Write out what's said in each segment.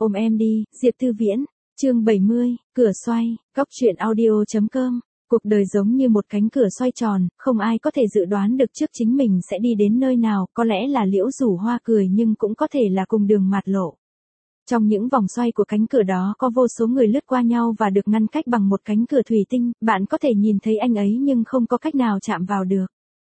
Ôm em đi, Diệp Tư Viễn. Chương 70, cửa xoay, góc truyện audio.com. Cuộc đời giống như một cánh cửa xoay tròn, không ai có thể dự đoán được trước chính mình sẽ đi đến nơi nào, có lẽ là liễu rủ hoa cười nhưng cũng có thể là cùng đường mạt lộ. Trong những vòng xoay của cánh cửa đó có vô số người lướt qua nhau và được ngăn cách bằng một cánh cửa thủy tinh, bạn có thể nhìn thấy anh ấy nhưng không có cách nào chạm vào được.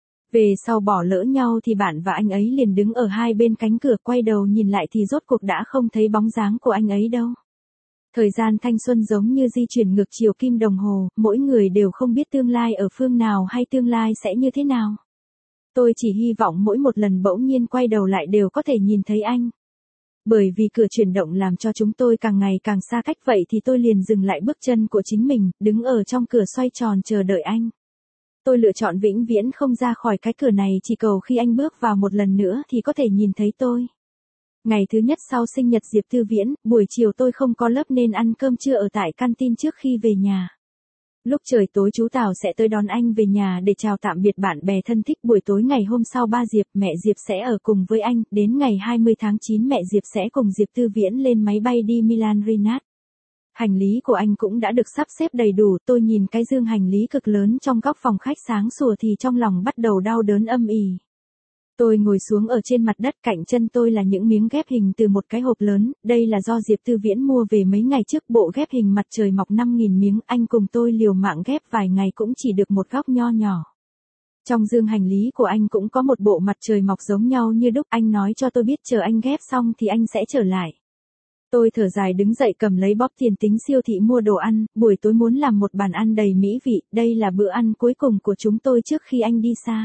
Về sau bỏ lỡ nhau thì bạn và anh ấy liền đứng ở hai bên cánh cửa, quay đầu nhìn lại thì rốt cuộc đã không thấy bóng dáng của anh ấy đâu. Thời gian thanh xuân giống như di chuyển ngược chiều kim đồng hồ, mỗi người đều không biết tương lai ở phương nào hay tương lai sẽ như thế nào. Tôi chỉ hy vọng mỗi một lần bỗng nhiên quay đầu lại đều có thể nhìn thấy anh. Bởi vì cửa chuyển động làm cho chúng tôi càng ngày càng xa cách, vậy thì tôi liền dừng lại bước chân của chính mình, đứng ở trong cửa xoay tròn chờ đợi anh. Tôi lựa chọn vĩnh viễn không ra khỏi cái cửa này, chỉ cầu khi anh bước vào một lần nữa thì có thể nhìn thấy tôi. Ngày thứ nhất sau sinh nhật Diệp Tư Viễn, buổi chiều tôi không có lớp nên ăn cơm trưa ở tại canteen trước khi về nhà. Lúc trời tối chú Tào sẽ tới đón anh về nhà để chào tạm biệt bạn bè thân thích. Buổi tối ngày hôm sau ba Diệp, mẹ Diệp sẽ ở cùng với anh. Đến ngày 20 tháng 9 mẹ Diệp sẽ cùng Diệp Tư Viễn lên máy bay đi Milan Rinat. Hành lý của anh cũng đã được sắp xếp đầy đủ. Tôi nhìn cái dương hành lý cực lớn trong góc phòng khách sáng sủa thì trong lòng bắt đầu đau đớn âm ỉ. Tôi ngồi xuống ở trên mặt đất, cạnh chân tôi là những miếng ghép hình từ một cái hộp lớn, đây là do Diệp Tư Viễn mua về mấy ngày trước. Bộ ghép hình mặt trời mọc 5.000 miếng, anh cùng tôi liều mạng ghép vài ngày cũng chỉ được một góc nho nhỏ. Trong dương hành lý của anh cũng có một bộ mặt trời mọc giống nhau như đúc, anh nói cho tôi biết chờ anh ghép xong thì anh sẽ trở lại. Tôi thở dài đứng dậy cầm lấy bóp tiền tính siêu thị mua đồ ăn, buổi tối muốn làm một bàn ăn đầy mỹ vị, đây là bữa ăn cuối cùng của chúng tôi trước khi anh đi xa.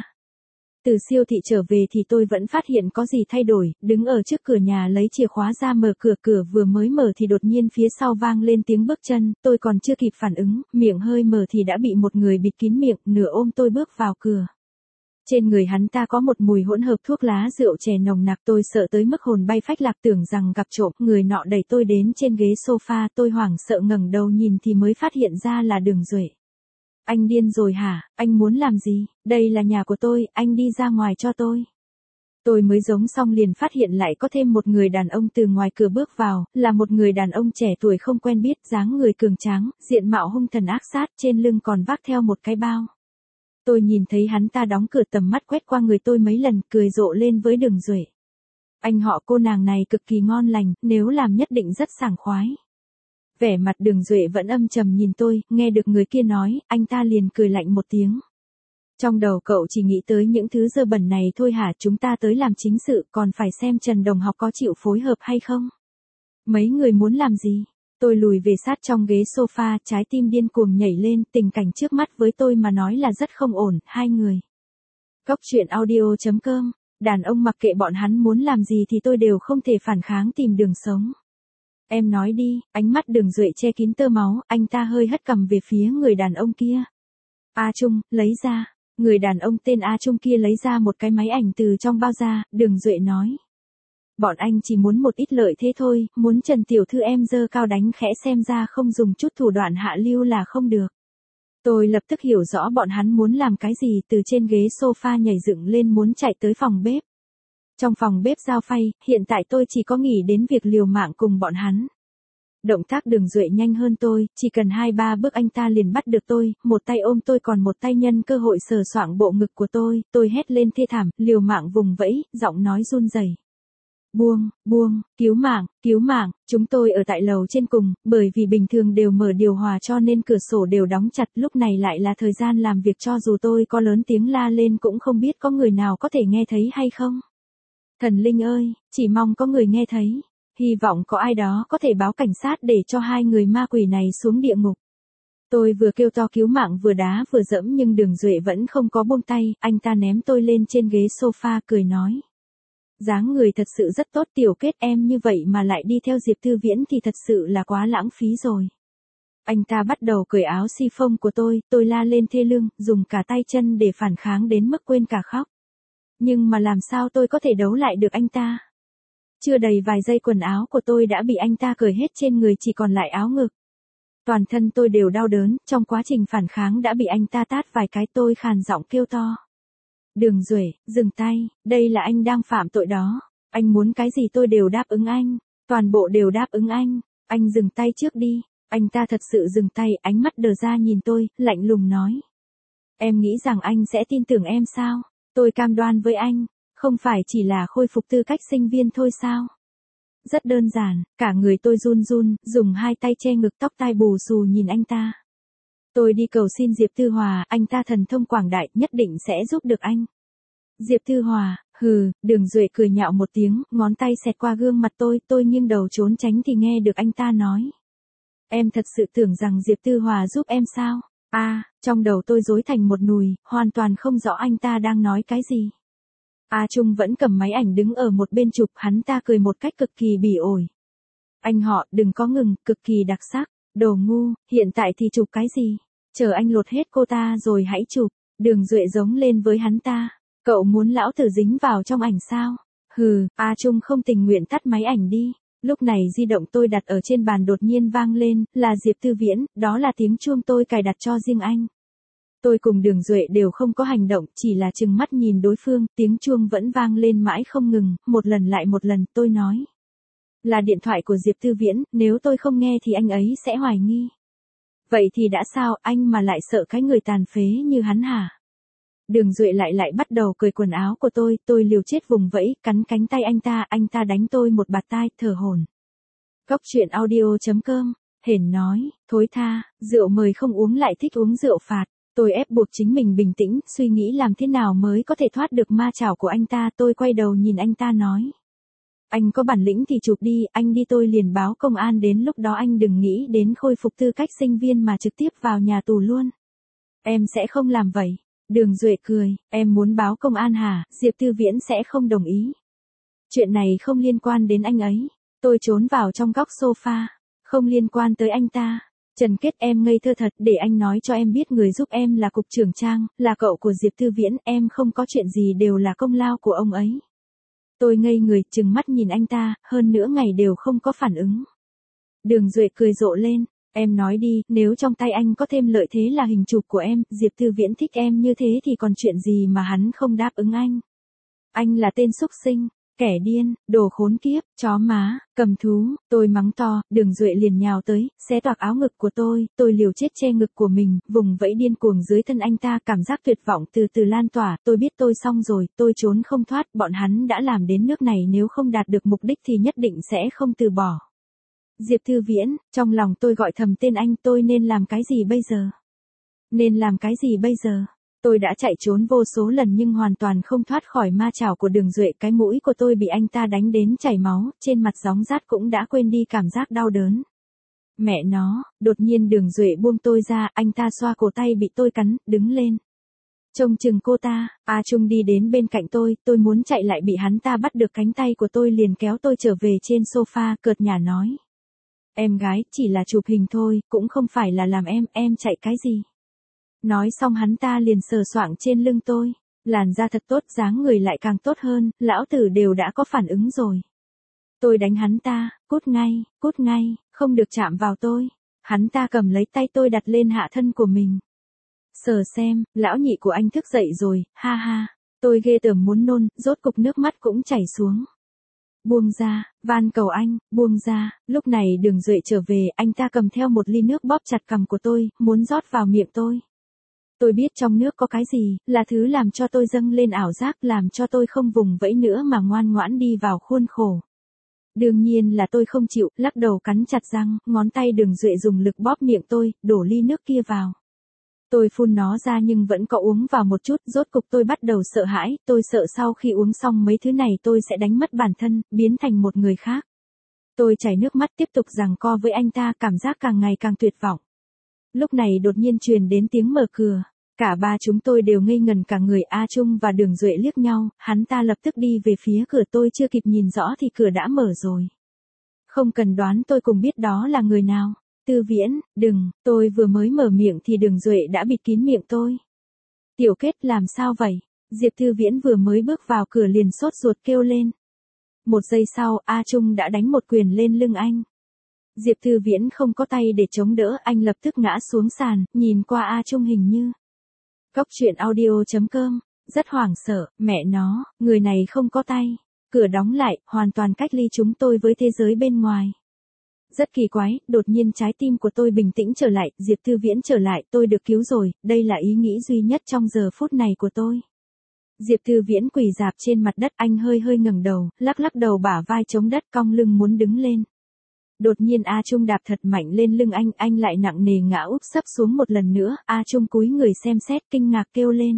Từ siêu thị trở về thì tôi vẫn phát hiện có gì thay đổi, đứng ở trước cửa nhà lấy chìa khóa ra mở cửa, cửa vừa mới mở thì đột nhiên phía sau vang lên tiếng bước chân, tôi còn chưa kịp phản ứng, miệng hơi mở thì đã bị một người bịt kín miệng, nửa ôm tôi bước vào cửa. Trên người hắn ta có một mùi hỗn hợp thuốc lá rượu chè nồng nặc, tôi sợ tới mức hồn bay phách lạc tưởng rằng gặp trộm. Người nọ đẩy tôi đến trên ghế sofa, tôi hoảng sợ ngẩng đầu nhìn thì mới phát hiện ra là Đường Duệ. Anh điên rồi hả, anh muốn làm gì, đây là nhà của tôi, anh đi ra ngoài cho tôi. Tôi mới giống xong liền phát hiện lại có thêm một người đàn ông từ ngoài cửa bước vào, là một người đàn ông trẻ tuổi không quen biết, dáng người cường tráng, diện mạo hung thần ác sát, trên lưng còn vác theo một cái bao. Tôi nhìn thấy hắn ta đóng cửa, tầm mắt quét qua người tôi mấy lần, cười rộ lên với Đường Duệ. Anh họ cô nàng này cực kỳ ngon lành, nếu làm nhất định rất sảng khoái. Vẻ mặt Đường Duệ vẫn âm trầm nhìn tôi, nghe được người kia nói, anh ta liền cười lạnh một tiếng. Trong đầu cậu chỉ nghĩ tới những thứ dơ bẩn này thôi hả, chúng ta tới làm chính sự, còn phải xem Trần Đồng Học có chịu phối hợp hay không. Mấy người muốn làm gì? Tôi lùi về sát trong ghế sofa, trái tim điên cuồng nhảy lên, tình cảnh trước mắt với tôi mà nói là rất không ổn, hai người. Góc truyện audio.com, đàn ông mặc kệ bọn hắn muốn làm gì thì tôi đều không thể phản kháng, tìm đường sống. Em nói đi, ánh mắt Đường Duệ che kín tơ máu, anh ta hơi hất cằm về phía người đàn ông kia. A Trung, lấy ra. Người đàn ông tên A Trung kia lấy ra một cái máy ảnh từ trong bao ra, Đường Duệ nói. Bọn anh chỉ muốn một ít lợi thế thôi, muốn Trần Tiểu Thư em dơ cao đánh khẽ, xem ra không dùng chút thủ đoạn hạ lưu là không được. Tôi lập tức hiểu rõ bọn hắn muốn làm cái gì, từ trên ghế sofa nhảy dựng lên muốn chạy tới phòng bếp. Trong phòng bếp giao phay, hiện tại tôi chỉ có nghĩ đến việc liều mạng cùng bọn hắn. Động tác Đường Duệ nhanh hơn tôi, chỉ cần 2-3 bước anh ta liền bắt được tôi, một tay ôm tôi còn một tay nhân cơ hội sờ soạng bộ ngực của tôi hét lên thê thảm, liều mạng vùng vẫy, giọng nói run rẩy. Buông, cứu mạng, chúng tôi ở tại lầu trên cùng, bởi vì bình thường đều mở điều hòa cho nên cửa sổ đều đóng chặt, lúc này lại là thời gian làm việc, cho dù tôi có lớn tiếng la lên cũng không biết có người nào có thể nghe thấy hay không. Thần linh ơi, chỉ mong có người nghe thấy, hy vọng có ai đó có thể báo cảnh sát để cho hai người ma quỷ này xuống địa ngục. Tôi vừa kêu to cứu mạng vừa đá vừa dẫm nhưng Đường Duệ vẫn không có buông tay, anh ta ném tôi lên trên ghế sofa cười nói. Dáng người thật sự rất tốt, Tiểu Kết em như vậy mà lại đi theo Diệp Tư Viễn thì thật sự là quá lãng phí rồi. Anh ta bắt đầu cởi áo si-phông của tôi la lên thê lương, dùng cả tay chân để phản kháng đến mức quên cả khóc. Nhưng mà làm sao tôi có thể đấu lại được anh ta? Chưa đầy vài giây quần áo của tôi đã bị anh ta cởi hết trên người, chỉ còn lại áo ngực. Toàn thân tôi đều đau đớn, trong quá trình phản kháng đã bị anh ta tát vài cái, tôi khàn giọng kêu to. Đường Duệ, dừng tay, đây là anh đang phạm tội đó. Anh muốn cái gì tôi đều đáp ứng anh. Toàn bộ đều đáp ứng anh dừng tay trước đi. Anh ta thật sự dừng tay, ánh mắt đờ ra nhìn tôi, lạnh lùng nói. Em nghĩ rằng anh sẽ tin tưởng em sao? Tôi cam đoan với anh, không phải chỉ là khôi phục tư cách sinh viên thôi sao? Rất đơn giản, cả người tôi run run, dùng hai tay che ngực tóc tai bù xù nhìn anh ta. Tôi đi cầu xin Diệp Tư Hòa, anh ta thần thông quảng đại, nhất định sẽ giúp được anh. Diệp Tư Hòa, hừ, Đường Duệ cười nhạo một tiếng, ngón tay xẹt qua gương mặt tôi nghiêng đầu trốn tránh thì nghe được anh ta nói. Em thật sự tưởng rằng Diệp Tư Hòa giúp em sao? Trong đầu tôi rối thành một nùi, hoàn toàn không rõ anh ta đang nói cái gì. A Trung vẫn cầm máy ảnh đứng ở một bên chụp, hắn ta cười một cách cực kỳ bỉ ổi. Anh họ, đừng có ngừng, cực kỳ đặc sắc. Đồ ngu, hiện tại thì chụp cái gì? Chờ anh lột hết cô ta rồi hãy chụp. Đường Duệ giống lên với hắn ta. Cậu muốn lão tử dính vào trong ảnh sao? Hừ, A Trung không tình nguyện tắt máy ảnh đi. Lúc này di động tôi đặt ở trên bàn đột nhiên vang lên, là Diệp Tư Viễn, đó là tiếng chuông tôi cài đặt cho riêng anh. Tôi cùng Đường Duệ đều không có hành động, chỉ là trừng mắt nhìn đối phương, tiếng chuông vẫn vang lên mãi không ngừng, một lần lại một lần, tôi nói. Là điện thoại của Diệp Tư Viễn, nếu tôi không nghe thì anh ấy sẽ hoài nghi. Vậy thì đã sao, anh mà lại sợ cái người tàn phế như hắn hả? Đường Duệ lại bắt đầu cởi quần áo của tôi liều chết vùng vẫy, cắn cánh tay anh ta đánh tôi một bạt tai, thở hổn. Góc truyện audio.com, hển nói, thối tha, rượu mời không uống lại thích uống rượu phạt. Tôi ép buộc chính mình bình tĩnh, suy nghĩ làm thế nào mới có thể thoát được ma chảo của anh ta, tôi quay đầu nhìn anh ta nói. Anh có bản lĩnh thì chụp đi, anh đi tôi liền báo công an, đến lúc đó anh đừng nghĩ đến khôi phục tư cách sinh viên mà trực tiếp vào nhà tù luôn. Em sẽ không làm vậy. Đường Duệ cười, em muốn báo công an hả? Diệp Tư Viễn sẽ không đồng ý. Chuyện này không liên quan đến anh ấy. Tôi trốn vào trong góc sofa, không liên quan tới anh ta. Trần Kết, em ngây thơ thật, để anh nói cho em biết, người giúp em là cục trưởng Trang, là cậu của Diệp Tư Viễn, em không có chuyện gì đều là công lao của ông ấy. Tôi ngây người, trừng mắt nhìn anh ta, hơn nửa ngày đều không có phản ứng. Đường Duệ cười rộ lên, em nói đi, nếu trong tay anh có thêm lợi thế là hình chụp của em, Diệp Tư Viễn thích em như thế thì còn chuyện gì mà hắn không đáp ứng anh. Anh là tên xúc sinh, kẻ điên, đồ khốn kiếp, chó má, cầm thú, tôi mắng to, Đường Duệ liền nhào tới, xé toạc áo ngực của tôi liều chết che ngực của mình, vùng vẫy điên cuồng dưới thân anh ta, cảm giác tuyệt vọng từ từ lan tỏa, tôi biết tôi xong rồi, tôi trốn không thoát, bọn hắn đã làm đến nước này, nếu không đạt được mục đích thì nhất định sẽ không từ bỏ. Diệp Tư Viễn, trong lòng tôi gọi thầm tên anh, tôi nên làm cái gì bây giờ? Nên làm cái gì bây giờ? Tôi đã chạy trốn vô số lần nhưng hoàn toàn không thoát khỏi ma chảo của Đường Duệ, cái mũi của tôi bị anh ta đánh đến chảy máu, trên mặt gióng rát cũng đã quên đi cảm giác đau đớn. Mẹ nó, đột nhiên Đường Duệ buông tôi ra, anh ta xoa cổ tay bị tôi cắn, đứng lên. Trông chừng cô ta, A Trung đi đến bên cạnh tôi muốn chạy lại bị hắn ta bắt được cánh tay của tôi liền kéo tôi trở về trên sofa, cợt nhả nói. Em gái, chỉ là chụp hình thôi, cũng không phải là làm em chạy cái gì. Nói xong hắn ta liền sờ soạng trên lưng tôi, làn da thật tốt, dáng người lại càng tốt hơn, lão tử đều đã có phản ứng rồi. Tôi đánh hắn ta, cút ngay, không được chạm vào tôi. Hắn ta cầm lấy tay tôi đặt lên hạ thân của mình. Sờ xem, lão nhị của anh thức dậy rồi, ha ha. Tôi ghê tởm muốn nôn, rốt cục nước mắt cũng chảy xuống. Buông ra, van cầu anh, buông ra. Lúc này Đường Duệ trở về, anh ta cầm theo một ly nước bóp chặt cằm của tôi, muốn rót vào miệng tôi. Tôi biết trong nước có cái gì, là thứ làm cho tôi dâng lên ảo giác, làm cho tôi không vùng vẫy nữa mà ngoan ngoãn đi vào khuôn khổ. Đương nhiên là tôi không chịu, lắc đầu cắn chặt răng, ngón tay Đường Duệ dùng lực bóp miệng tôi, đổ ly nước kia vào. Tôi phun nó ra nhưng vẫn có uống vào một chút, rốt cục tôi bắt đầu sợ hãi, tôi sợ sau khi uống xong mấy thứ này tôi sẽ đánh mất bản thân, biến thành một người khác. Tôi chảy nước mắt tiếp tục giằng co với anh ta, cảm giác càng ngày càng tuyệt vọng. Lúc này đột nhiên truyền đến tiếng mở cửa. Cả ba chúng tôi đều ngây ngần cả người, A Trung và Đường Duệ liếc nhau, hắn ta lập tức đi về phía cửa, tôi chưa kịp nhìn rõ thì cửa đã mở rồi. Không cần đoán tôi cùng biết đó là người nào. Tư Viễn, đừng, tôi vừa mới mở miệng thì Đường Duệ đã bịt kín miệng tôi. Tiểu Kết, làm sao vậy? Diệp Tư Viễn vừa mới bước vào cửa liền sốt ruột kêu lên. Một giây sau, A Trung đã đánh một quyền lên lưng anh. Diệp Tư Viễn không có tay để chống đỡ, anh lập tức ngã xuống sàn, nhìn qua A Trung hình như. Góc truyện audio.com, rất hoảng sợ, mẹ nó, người này không có tay. cửa đóng lại, hoàn toàn cách ly chúng tôi với thế giới bên ngoài. Rất kỳ quái, đột nhiên trái tim của tôi bình tĩnh trở lại, Diệp Thư Viễn trở lại, tôi được cứu rồi, đây là ý nghĩ duy nhất trong giờ phút này của tôi. Diệp Thư Viễn quỳ rạp trên mặt đất, anh hơi hơi ngẩng đầu, lắc lắc đầu bả vai chống đất cong lưng muốn đứng lên. Đột nhiên A Trung đạp thật mạnh lên lưng anh lại nặng nề ngã úp sấp xuống một lần nữa, A Trung cúi người xem xét kinh ngạc kêu lên.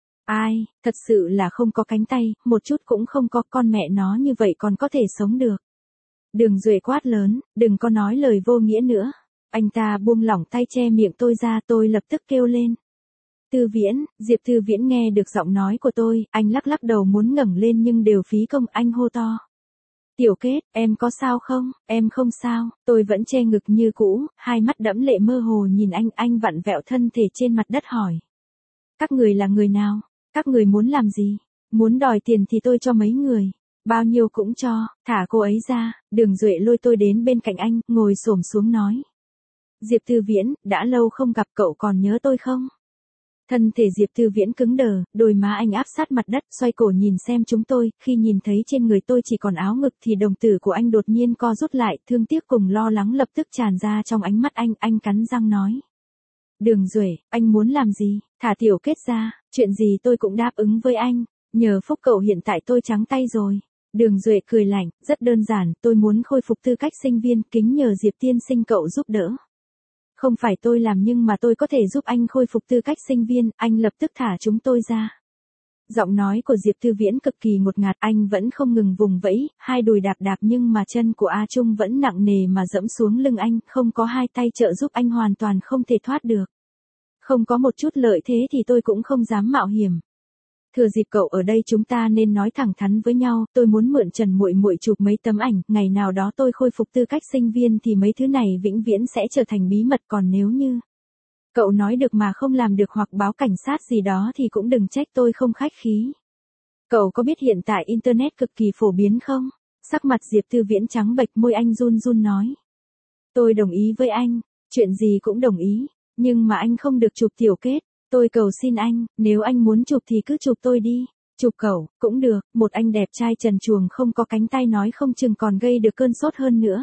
Ai, thật sự là không có cánh tay, một chút cũng không có, con mẹ nó như vậy còn có thể sống được. Đường Duệ quát lớn, đừng có nói lời vô nghĩa nữa. Anh ta buông lỏng tay che miệng tôi ra, tôi lập tức kêu lên. Thư Viễn, Diệp Thư Viễn nghe được giọng nói của tôi, anh lắc lắc đầu muốn ngẩng lên nhưng đều phí công, anh hô to. Tiểu Kết, em có sao không? Em không sao, tôi vẫn che ngực như cũ, hai mắt đẫm lệ mơ hồ nhìn anh vặn vẹo thân thể trên mặt đất hỏi. Các người là người nào? Các người muốn làm gì? Muốn đòi tiền thì tôi cho mấy người. Bao nhiêu cũng cho, thả cô ấy ra. Đường Duệ lôi tôi đến bên cạnh anh, ngồi xổm xuống nói. Diệp Thư Viễn, đã lâu không gặp, cậu còn nhớ tôi không? Thân thể Diệp Thư Viễn cứng đờ, đôi má anh áp sát mặt đất, xoay cổ nhìn xem chúng tôi, khi nhìn thấy trên người tôi chỉ còn áo ngực thì đồng tử của anh đột nhiên co rút lại, thương tiếc cùng lo lắng lập tức tràn ra trong ánh mắt anh cắn răng nói. Đường Duệ, anh muốn làm gì? Thả Tiểu Kết ra, chuyện gì tôi cũng đáp ứng với anh, nhờ phúc cậu hiện tại tôi trắng tay rồi. Đường Duệ cười lạnh, rất đơn giản, tôi muốn khôi phục tư cách sinh viên, kính nhờ Diệp tiên sinh cậu giúp đỡ. Không phải tôi làm nhưng mà tôi có thể giúp anh khôi phục tư cách sinh viên, anh lập tức thả chúng tôi ra. Giọng nói của Diệp Thư Viễn cực kỳ ngột ngạt, anh vẫn không ngừng vùng vẫy, hai đùi đạp nhưng mà chân của A Trung vẫn nặng nề mà dẫm xuống lưng anh, không có hai tay trợ giúp anh hoàn toàn không thể thoát được. Không có một chút lợi thế thì tôi cũng không dám mạo hiểm. Thừa dịp cậu ở đây chúng ta nên nói thẳng thắn với nhau, tôi muốn mượn Trần muội muội chụp mấy tấm ảnh, ngày nào đó tôi khôi phục tư cách sinh viên thì mấy thứ này vĩnh viễn sẽ trở thành bí mật, còn nếu như cậu nói được mà không làm được hoặc báo cảnh sát gì đó thì cũng đừng trách tôi không khách khí. Cậu có biết hiện tại internet cực kỳ phổ biến không? Sắc mặt Diệp Thư Viễn trắng bệch, môi anh run run nói. Tôi đồng ý với anh, chuyện gì cũng đồng ý, nhưng mà anh không được chụp Tiểu Kết. Tôi cầu xin anh, nếu anh muốn chụp thì cứ chụp tôi đi. Chụp cậu, cũng được, một anh đẹp trai trần truồng không có cánh tay nói không chừng còn gây được cơn sốt hơn nữa.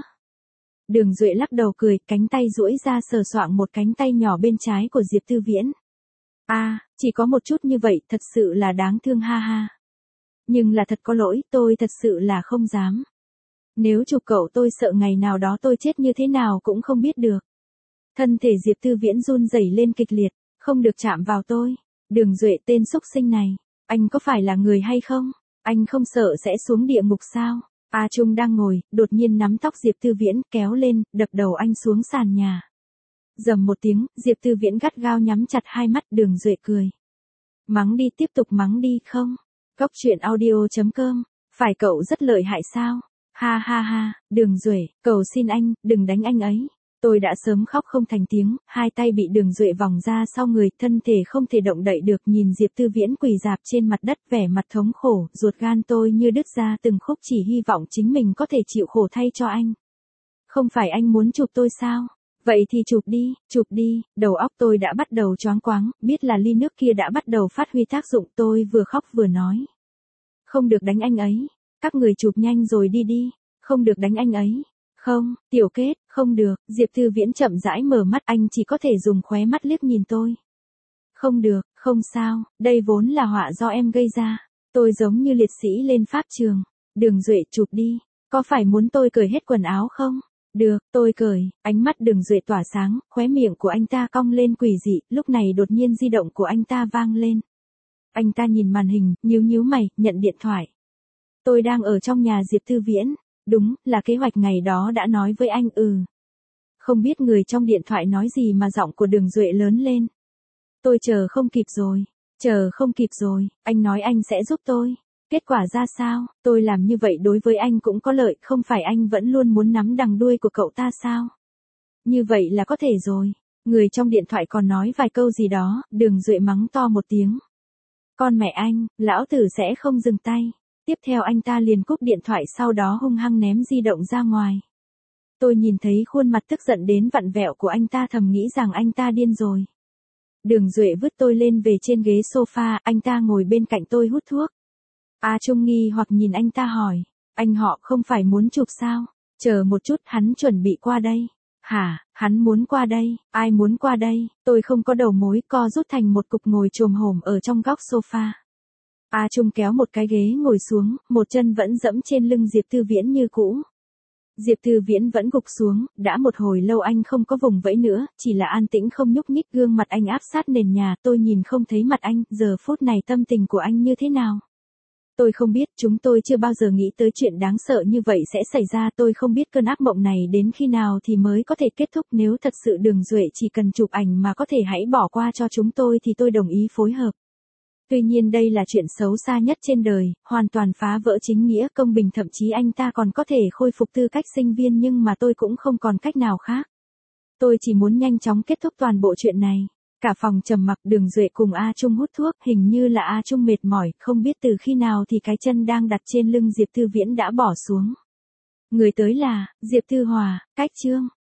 Đường Duệ lắc đầu cười, cánh tay duỗi ra sờ soạng một cánh tay nhỏ bên trái của Diệp Thư Viễn. Chỉ có một chút như vậy, thật sự là đáng thương ha ha. Nhưng là thật có lỗi, tôi thật sự là không dám. Nếu chụp cậu tôi sợ ngày nào đó tôi chết như thế nào cũng không biết được. Thân thể Diệp Thư Viễn run rẩy lên kịch liệt. Không được chạm vào tôi. Đường Duệ, tên xúc sinh này. Anh có phải là người hay không? Anh không sợ sẽ xuống địa ngục sao? A Trung đang ngồi, đột nhiên nắm tóc Diệp Thư Viễn, kéo lên, đập đầu anh xuống sàn nhà. Rầm một tiếng, Diệp Thư Viễn gắt gao nhắm chặt hai mắt. Đường Duệ cười. Mắng đi, tiếp tục mắng đi không? Góc truyện audio.com. Phải cậu rất lợi hại sao? Ha ha ha, Đường Duệ, cầu xin anh, đừng đánh anh ấy. Tôi đã sớm khóc không thành tiếng, hai tay bị Đường Duệ vòng ra sau người, thân thể không thể động đậy được, nhìn Diệp Thư Viễn quỳ rạp trên mặt đất, vẻ mặt thống khổ, ruột gan tôi như đứt ra từng khúc, chỉ hy vọng chính mình có thể chịu khổ thay cho anh. Không phải anh muốn chụp tôi sao? Vậy thì chụp đi, đầu óc tôi đã bắt đầu choáng quáng, biết là ly nước kia đã bắt đầu phát huy tác dụng, tôi vừa khóc vừa nói. Không được đánh anh ấy, các người chụp nhanh rồi đi, không được đánh anh ấy. Không, Tiểu Kết, không được, Diệp Thư Viễn chậm rãi mở mắt, anh chỉ có thể dùng khóe mắt liếc nhìn tôi. Không được, không sao, đây vốn là họa do em gây ra. Tôi giống như liệt sĩ lên pháp trường. Đường Duệ, chụp đi, có phải muốn tôi cởi hết quần áo không? Được, tôi cởi, ánh mắt Đường Duệ tỏa sáng, khóe miệng của anh ta cong lên quỷ dị, lúc này đột nhiên di động của anh ta vang lên. Anh ta nhìn màn hình, nhíu mày, nhận điện thoại. Tôi đang ở trong nhà Diệp Thư Viễn. Đúng, là kế hoạch ngày đó đã nói với anh. Không biết người trong điện thoại nói gì mà giọng của Đường Duệ lớn lên. Tôi chờ không kịp rồi, anh nói anh sẽ giúp tôi. Kết quả ra sao? Tôi làm như vậy đối với anh cũng có lợi, không phải anh vẫn luôn muốn nắm đằng đuôi của cậu ta sao? Như vậy là có thể rồi. Người trong điện thoại còn nói vài câu gì đó, Đường Duệ mắng to một tiếng. Con mẹ anh, lão tử sẽ không dừng tay. Tiếp theo anh ta liền cúp điện thoại, sau đó hung hăng ném di động ra ngoài. Tôi nhìn thấy khuôn mặt tức giận đến vặn vẹo của anh ta, thầm nghĩ rằng anh ta điên rồi. Đường Duệ vứt tôi lên về trên ghế sofa, anh ta ngồi bên cạnh tôi hút thuốc. A Trung nghi hoặc nhìn anh ta hỏi. Anh họ không phải muốn chụp sao? Chờ một chút, hắn chuẩn bị qua đây. Hả, hắn muốn qua đây, ai muốn qua đây? Tôi không có đầu mối, co rút thành một cục ngồi chồm hổm ở trong góc sofa. A Trung kéo một cái ghế ngồi xuống, một chân vẫn dẫm trên lưng Diệp Tư Viễn như cũ. Diệp Tư Viễn vẫn gục xuống, đã một hồi lâu anh không có vùng vẫy nữa, chỉ là an tĩnh không nhúc nhích, gương mặt anh áp sát nền nhà, tôi nhìn không thấy mặt anh, giờ phút này tâm tình của anh như thế nào? Tôi không biết, chúng tôi chưa bao giờ nghĩ tới chuyện đáng sợ như vậy sẽ xảy ra, tôi không biết cơn ác mộng này đến khi nào thì mới có thể kết thúc, nếu thật sự Đường Duệ chỉ cần chụp ảnh mà có thể hãy bỏ qua cho chúng tôi thì tôi đồng ý phối hợp. Tuy nhiên đây là chuyện xấu xa nhất trên đời, hoàn toàn phá vỡ chính nghĩa công bình, thậm chí anh ta còn có thể khôi phục tư cách sinh viên, nhưng mà tôi cũng không còn cách nào khác. Tôi chỉ muốn nhanh chóng kết thúc toàn bộ chuyện này. Cả phòng trầm mặc, Đường Duệ cùng A Trung hút thuốc, hình như là A Trung mệt mỏi, không biết từ khi nào thì cái chân đang đặt trên lưng Diệp Tư Viễn đã bỏ xuống. Người tới là Diệp Tư Hòa, Cách Trương.